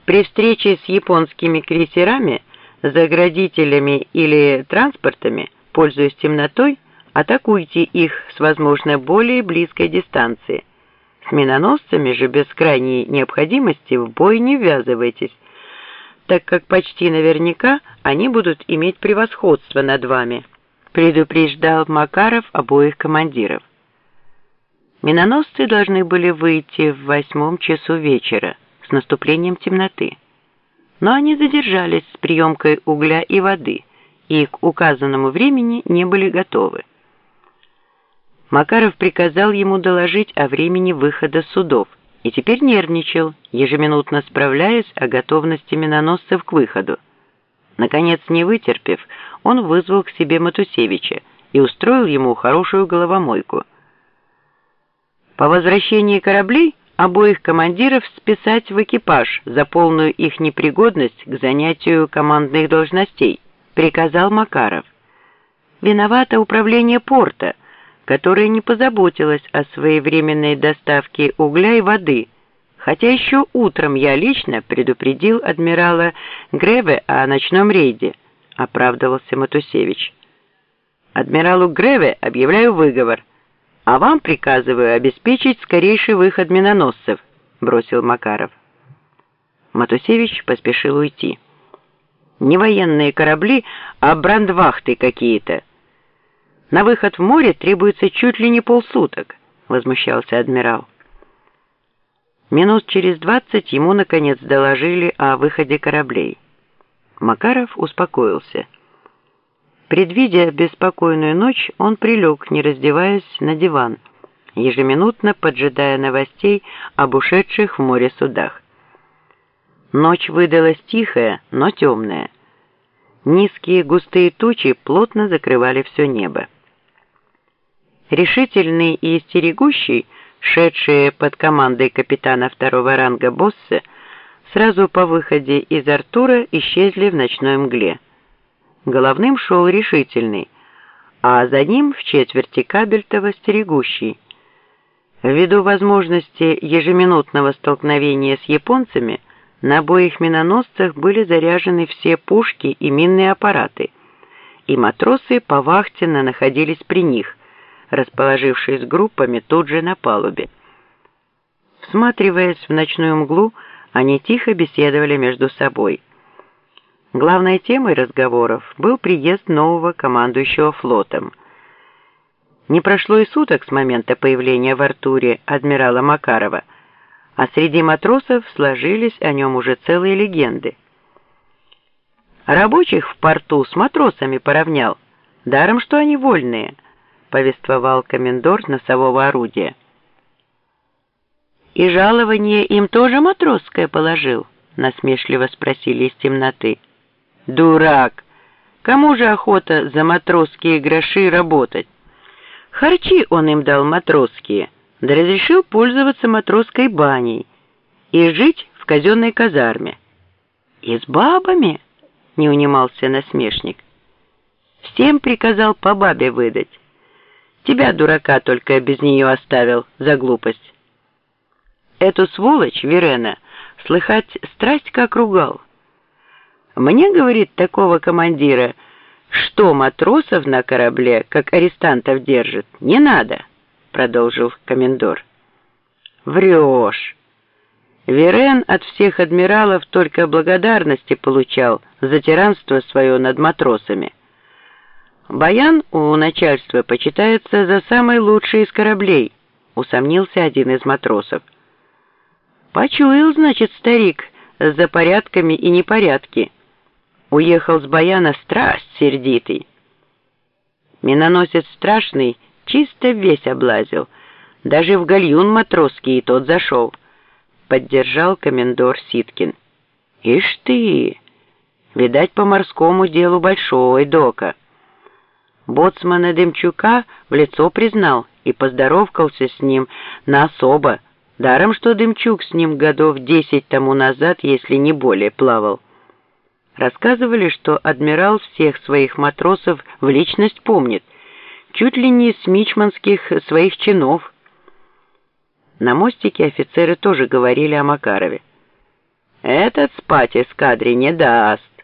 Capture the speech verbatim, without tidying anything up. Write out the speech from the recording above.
При встрече с японскими крейсерами, заградителями или транспортами, пользуясь темнотой, атакуйте их с возможно более близкой дистанции. С миноносцами же без крайней необходимости в бой не ввязывайтесь, так как почти наверняка они будут иметь превосходство над вами, предупреждал Макаров обоих командиров. Миноносцы должны были выйти в восьмом часу вечера с наступлением темноты, но они задержались с приемкой угля и воды и к указанному времени не были готовы. Макаров приказал ему доложить о времени выхода судов и теперь нервничал, ежеминутно справляясь о готовности миноносцев к выходу. Наконец, не вытерпев, он вызвал к себе Матусевича и устроил ему хорошую головомойку. По возвращении кораблей обоих командиров списать в экипаж за полную их непригодность к занятию командных должностей, приказал Макаров. Виновато управление порта, которое не позаботилось о своевременной доставке угля и воды, хотя еще утром я лично предупредил адмирала Греве о ночном рейде, оправдывался Матусевич. Адмиралу Греве объявляю выговор, а вам приказываю обеспечить скорейший выход миноносцев, бросил Макаров. Матусевич поспешил уйти. Не военные корабли, а брандвахты какие-то. На выход в море требуется чуть ли не полсуток, возмущался адмирал. Минут через двадцать ему, наконец, доложили о выходе кораблей. Макаров успокоился. Предвидя беспокойную ночь, он прилег, не раздеваясь, на диван, ежеминутно поджидая новостей об ушедших в море судах. Ночь выдалась тихая, но темная. Низкие густые тучи плотно закрывали все небо. Решительный и стерегущий, шедшие под командой капитана второго ранга Боссе, сразу по выходе из Артура исчезли в ночной мгле. Головным шел решительный, а за ним в четверти Кабельтова стерегущий. Ввиду возможности ежеминутного столкновения с японцами, на обоих миноносцах были заряжены все пушки и минные аппараты, и матросы повахтенно находились при них, расположившись группами тут же на палубе. Всматриваясь в ночную мглу, они тихо беседовали между собой. Главной темой разговоров был приезд нового командующего флотом. Не прошло и суток с момента появления в Артуре адмирала Макарова, а среди матросов сложились о нем уже целые легенды. Рабочих в порту с матросами поравнял, даром что они вольные, повествовал комендор носового орудия. «И жалование им тоже матросское положил?» насмешливо спросили из темноты. «Дурак! Кому же охота за матросские гроши работать? Харчи он им дал матросские, да разрешил пользоваться матросской баней и жить в казенной казарме». «И с бабами?» — не унимался насмешник. «Всем приказал по бабе выдать. Тебя, дурака, только без нее оставил за глупость. Эту сволочь, Верена, слыхать, страсть как ругал. Мне, говорит, такого командира, что матросов на корабле, как арестантов держит, не надо, продолжил комендор. Врешь. Верен от всех адмиралов только благодарности получал за тиранство свое над матросами. Баян у начальства почитается за самый лучший из кораблей, усомнился один из матросов. Почуял, значит, старик, за порядками и непорядки. Уехал с Баяна страсть сердитый. Миноносец страшный чисто весь облазил, даже в гальюн матросский и тот зашел, поддержал комендор Ситкин. Ишь ты, видать, по морскому делу большой дока. Боцмана Демчука в лицо признал и поздоровкался с ним на особо, даром что Демчук с ним годов десять тому назад, если не более, плавал. Рассказывали, что адмирал всех своих матросов в личность помнит, чуть ли не с мичманских своих чинов. На мостике офицеры тоже говорили о Макарове. Этот спать эскадре не даст.